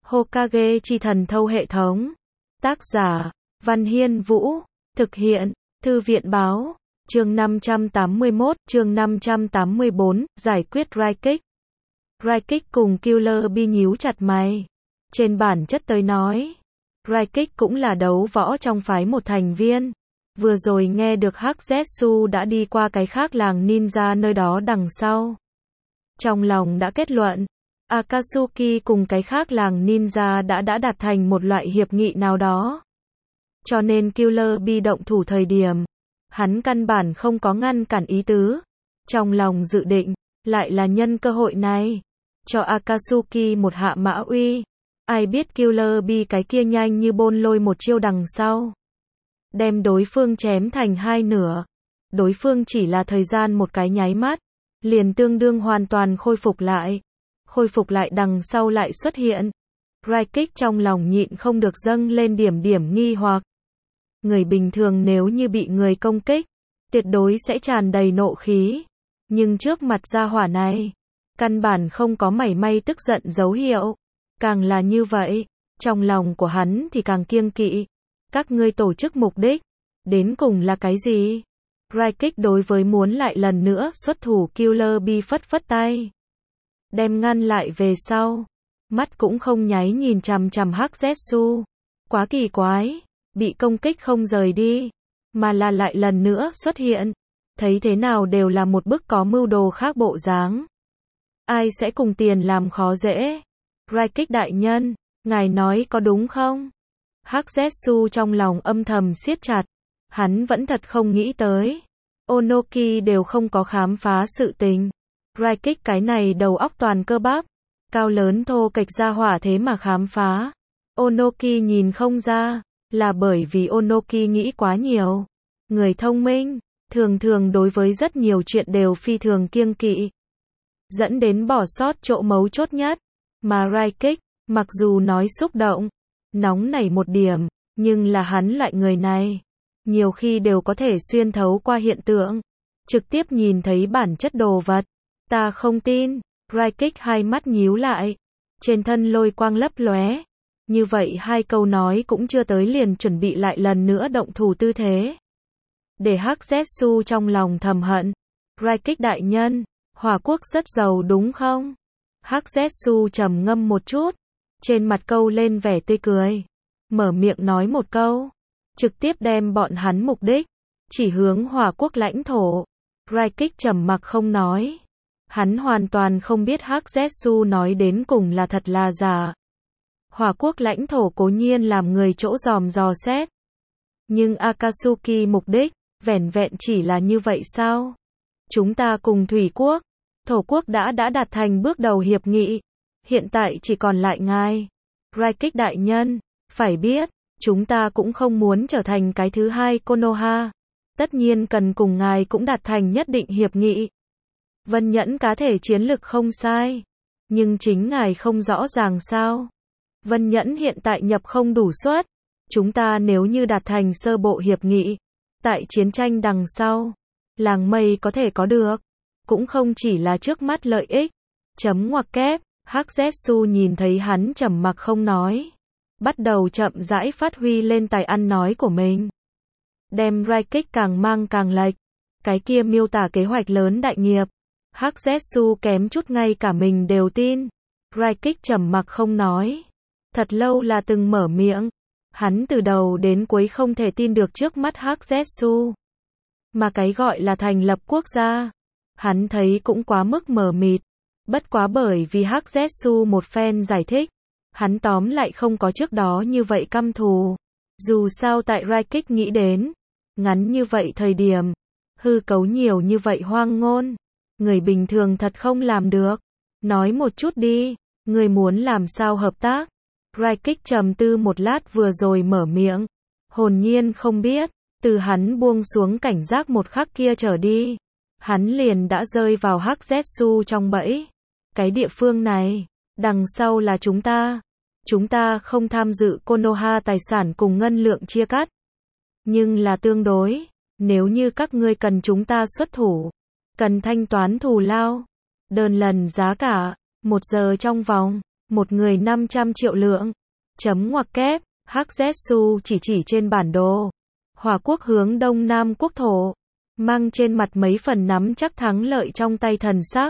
Hokage chi thần thâu hệ thống. Tác giả, Văn Hiên Vũ. Thực hiện, Thư viện báo. Chương 581, chương 584, giải quyết Raikik. Raikik cùng Killer Bee nhíu chặt mày. Trên bản chất tới nói, Raikik cũng là đấu võ trong phái một thành viên. Vừa rồi nghe được Hắc Zetsu đã đi qua cái khác làng ninja nơi đó đằng sau. Trong lòng đã kết luận, Akatsuki cùng cái khác làng ninja đã đạt thành một loại hiệp nghị nào đó. Cho nên Killer Bee động thủ thời điểm, hắn căn bản không có ngăn cản ý tứ. Trong lòng dự định, lại là nhân cơ hội này, cho Akatsuki một hạ mã uy. Ai biết Killer Bee cái kia nhanh như bôn lôi một chiêu đằng sau, đem đối phương chém thành hai nửa. Đối phương chỉ là thời gian một cái nháy mắt, liền tương đương hoàn toàn khôi phục lại. Khôi phục lại đằng sau lại xuất hiện. Raikik trong lòng nhịn không được dâng lên điểm nghi hoặc. Người bình thường nếu như bị người công kích, tuyệt đối sẽ tràn đầy nộ khí. Nhưng trước mặt gia hỏa này, căn bản không có mảy may tức giận dấu hiệu. Càng là như vậy, trong lòng của hắn thì càng kiêng kỵ. Các ngươi tổ chức mục đích, đến cùng là cái gì? Raikik đối với muốn lại lần nữa xuất thủ Killer Bee phất tay. Đem ngăn lại về sau. Mắt cũng không nháy nhìn chằm chằm Hắc Zetsu. Quá kỳ quái, bị công kích không rời đi, mà là lại lần nữa xuất hiện. Thấy thế nào đều là một bức có mưu đồ khác bộ dáng. Ai sẽ cùng tiền làm khó dễ? Raikik đại nhân, ngài nói có đúng không? Hắc Zetsu trong lòng âm thầm siết chặt. Hắn vẫn thật không nghĩ tới. Onoki đều không có khám phá sự tình. Raikik cái này đầu óc toàn cơ bắp, cao lớn thô kệch ra hỏa thế mà khám phá. Onoki nhìn không ra, là bởi vì Onoki nghĩ quá nhiều. Người thông minh, thường đối với rất nhiều chuyện đều phi thường kiêng kỵ, dẫn đến bỏ sót chỗ mấu chốt nhất. Mà Raikik, mặc dù nói xúc động, nóng nảy một điểm, nhưng là hắn loại người này, nhiều khi đều có thể xuyên thấu qua hiện tượng, trực tiếp nhìn thấy bản chất đồ vật. Ta không tin. Raikik hai mắt nhíu lại, trên thân lôi quang lấp lóe. Như vậy hai câu nói cũng chưa tới liền chuẩn bị lại lần nữa động thủ tư thế. Để Hắc Zetsu trong lòng thầm hận. Raikik đại nhân, Hỏa quốc rất giàu đúng không? Hắc Zetsu trầm ngâm một chút, trên mặt câu lên vẻ tươi cười, mở miệng nói một câu, trực tiếp đem bọn hắn mục đích chỉ hướng Hỏa quốc lãnh thổ. Raikik trầm mặc không nói. Hắn hoàn toàn không biết Hắc Zetsu nói đến cùng là thật là giả. Hỏa quốc lãnh thổ cố nhiên làm người chỗ dòm dò xét. Nhưng Akatsuki mục đích, vẻn vẹn chỉ là như vậy sao? Chúng ta cùng Thủy quốc, Thổ quốc đã đạt thành bước đầu hiệp nghị. Hiện tại chỉ còn lại ngài. Raikik đại nhân, phải biết, chúng ta cũng không muốn trở thành cái thứ hai Konoha. Tất nhiên cần cùng ngài cũng đạt thành nhất định hiệp nghị. Vân Nhẫn cá thể chiến lực không sai, nhưng chính ngài không rõ ràng sao? Vân Nhẫn hiện tại nhập không đủ suất. Chúng ta nếu như đạt thành sơ bộ hiệp nghị, tại chiến tranh đằng sau, làng mây có thể có được, cũng không chỉ là trước mắt lợi ích. Chấm ngoặc kép. Hắc Zetsu nhìn thấy hắn trầm mặc không nói, bắt đầu chậm rãi phát huy lên tài ăn nói của mình. Đem Raikik càng mang càng lệch. Cái kia miêu tả kế hoạch lớn đại nghiệp. Hắc Zetsu kém chút ngay cả mình đều tin. Raikik trầm mặc không nói. Thật lâu là từng mở miệng. Hắn từ đầu đến cuối không thể tin được trước mắt Hắc Zetsu. Mà cái gọi là thành lập quốc gia, hắn thấy cũng quá mức mờ mịt. Bất quá bởi vì Hắc Zetsu một phen giải thích, hắn tóm lại không có trước đó như vậy căm thù. Dù sao tại Raikik nghĩ đến, ngắn như vậy thời điểm, hư cấu nhiều như vậy hoang ngôn, người bình thường thật không làm được. Nói một chút đi, người muốn làm sao hợp tác? Raikik trầm tư một lát vừa rồi mở miệng, hồn nhiên không biết, từ hắn buông xuống cảnh giác một khắc kia trở đi, hắn liền đã rơi vào Hắc Zetsu trong bẫy. Cái địa phương này, đằng sau là chúng ta. Chúng ta không tham dự Konoha tài sản cùng ngân lượng chia cắt. Nhưng là tương đối, nếu như các ngươi cần chúng ta xuất thủ, cần thanh toán thù lao, đơn lần giá cả, 1 giờ trong vòng, một người 500 triệu lượng. Chấm ngoặc kép, Hắc Zetsu chỉ trên bản đồ. Hỏa quốc hướng đông nam quốc thổ. Mang trên mặt mấy phần nắm chắc thắng lợi trong tay thần sắc.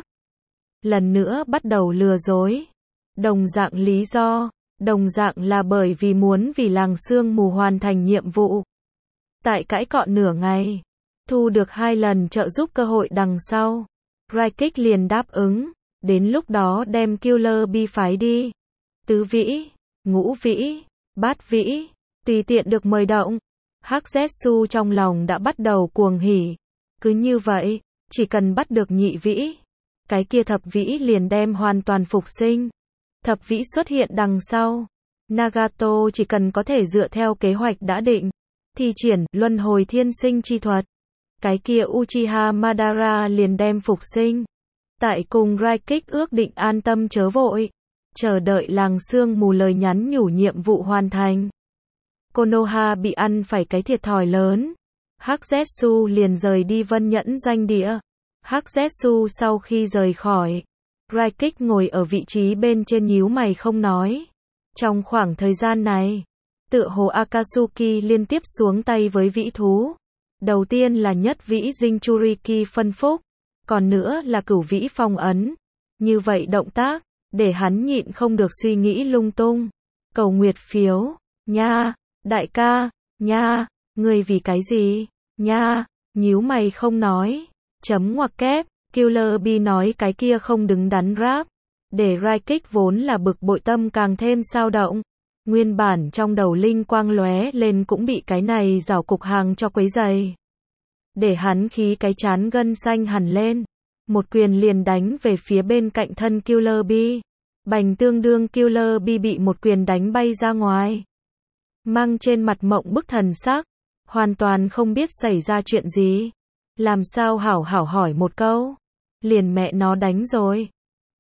Lần nữa bắt đầu lừa dối. Đồng dạng lý do, đồng dạng là bởi vì muốn vì làng sương mù hoàn thành nhiệm vụ. Tại cãi cọ nửa ngày, thu được 2 lần trợ giúp cơ hội đằng sau. Raikik liền đáp ứng, đến lúc đó đem Killer Bee phái đi. Tứ vĩ, ngũ vĩ, bát vĩ, tùy tiện được mời động. Hắc Zetsu trong lòng đã bắt đầu cuồng hỉ. Cứ như vậy, chỉ cần bắt được nhị vĩ, cái kia thập vĩ liền đem hoàn toàn phục sinh. Thập vĩ xuất hiện đằng sau. Nagato chỉ cần có thể dựa theo kế hoạch đã định, thi triển luân hồi thiên sinh chi thuật. Cái kia Uchiha Madara liền đem phục sinh. Tại cùng Raikik ước định an tâm chớ vội. Chờ đợi làng sương mù lời nhắn nhủ nhiệm vụ hoàn thành. Konoha bị ăn phải cái thiệt thòi lớn. Hắc Zetsu liền rời đi Vân Nhẫn doanh địa. Hắc Zetsu sau khi rời khỏi, Raikik ngồi ở vị trí bên trên nhíu mày không nói. Trong khoảng thời gian này, tựa hồ Akatsuki liên tiếp xuống tay với vĩ thú. Đầu tiên là nhất vĩ Jinchuriki phân phúc, còn nữa là cửu vĩ phong ấn. Như vậy động tác, để hắn nhịn không được suy nghĩ lung tung. Cầu nguyệt phiếu, nha, đại ca, nha, ngươi vì cái gì, nha, nhíu mày không nói. Chấm ngoặc kép, Killer Bee nói cái kia không đứng đắn rap. Để Raikik vốn là bực bội tâm càng thêm sao động. Nguyên bản trong đầu linh quang lóe lên cũng bị cái này rào cục hàng cho quấy dày. Để hắn khí cái chán gân xanh hẳn lên. Một quyền liền đánh về phía bên cạnh thân Killer Bee. Bành tương đương Killer Bee bị một quyền đánh bay ra ngoài. Mang trên mặt mộng bức thần sắc. Hoàn toàn không biết xảy ra chuyện gì. Làm sao hảo hỏi một câu. Liền mẹ nó đánh rồi.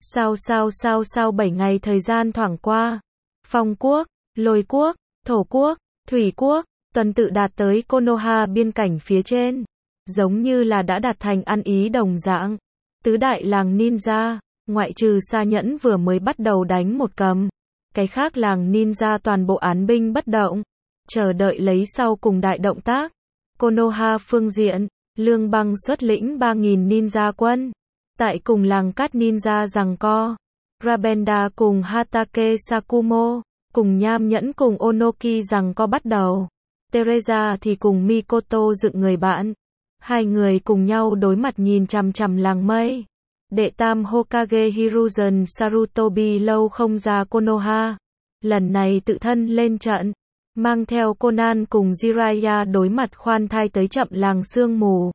Sao 7 ngày thời gian thoảng qua. Phong quốc, lôi quốc, thổ quốc, thủy quốc, tuần tự đạt tới Konoha biên cảnh phía trên. Giống như là đã đạt thành ăn ý đồng dạng. Tứ đại làng ninja, ngoại trừ Sa Nhẫn vừa mới bắt đầu đánh một cầm. Cái khác làng ninja toàn bộ án binh bất động. Chờ đợi lấy sau cùng đại động tác. Konoha phương diện, Lương Băng xuất lĩnh 3.000 ninja quân. Tại cùng làng cát ninja giằng co. Rabenda cùng Hatake Sakumo, cùng Nham Nhẫn cùng Onoki giằng co bắt đầu. Teresa thì cùng Mikoto dựng người bạn. Hai người cùng nhau đối mặt nhìn chằm chằm làng mây. Đệ tam Hokage Hiruzen Sarutobi lâu không ra Konoha. Lần này tự thân lên trận. Mang theo Conan cùng Jiraiya đối mặt khoan thai tới chậm làng sương mù.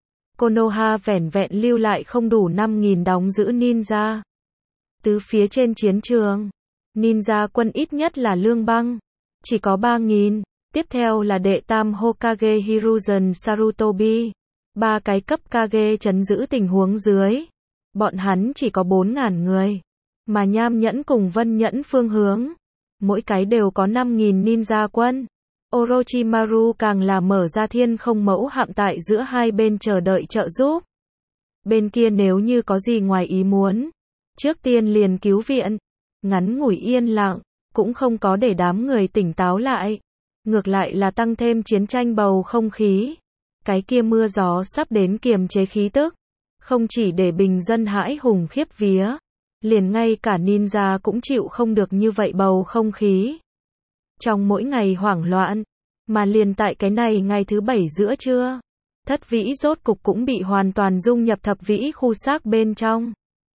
Konoha vẻn vẹn lưu lại không đủ 5.000 đóng giữ ninja. Tứ phía trên chiến trường, ninja quân ít nhất là Lương Băng, chỉ có 3.000. Tiếp theo là đệ tam Hokage Hiruzen Sarutobi. 3 cái cấp Kage trấn giữ tình huống dưới. Bọn hắn chỉ có 4.000 người. Mà Nham Nhẫn cùng Vân Nhẫn phương hướng, mỗi cái đều có 5.000 ninja quân. Orochimaru càng là mở ra thiên không mẫu hạm tại giữa hai bên chờ đợi trợ giúp. Bên kia nếu như có gì ngoài ý muốn, trước tiên liền cứu viện. Ngắn ngủi yên lặng, cũng không có để đám người tỉnh táo lại. Ngược lại là tăng thêm chiến tranh bầu không khí. Cái kia mưa gió sắp đến kiềm chế khí tức. Không chỉ để bình dân hãi hùng khiếp vía. Liền ngay cả ninja cũng chịu không được như vậy bầu không khí. Trong mỗi ngày hoảng loạn, mà liền tại cái này ngày thứ 7 giữa trưa, thất vĩ rốt cục cũng bị hoàn toàn dung nhập thập vĩ khu xác bên trong.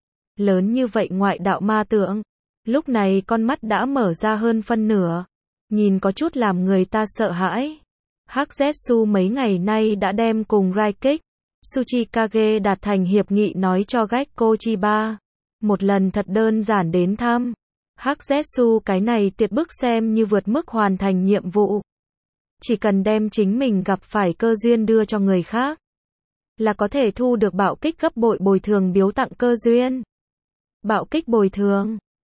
Lớn như vậy ngoại đạo ma tượng, lúc này con mắt đã mở ra hơn phân nửa, nhìn có chút làm người ta sợ hãi. Hắc Zetsu mấy ngày nay đã đem cùng Raikik, Tsuchikage đạt thành hiệp nghị nói cho Gekko Chiba. Một lần thật đơn giản đến thăm. Hắc Zetsu cái này tuyệt bức xem như vượt mức hoàn thành nhiệm vụ. Chỉ cần đem chính mình gặp phải cơ duyên đưa cho người khác, là có thể thu được bạo kích gấp bội bồi thường biếu tặng cơ duyên. Bạo kích bồi thường,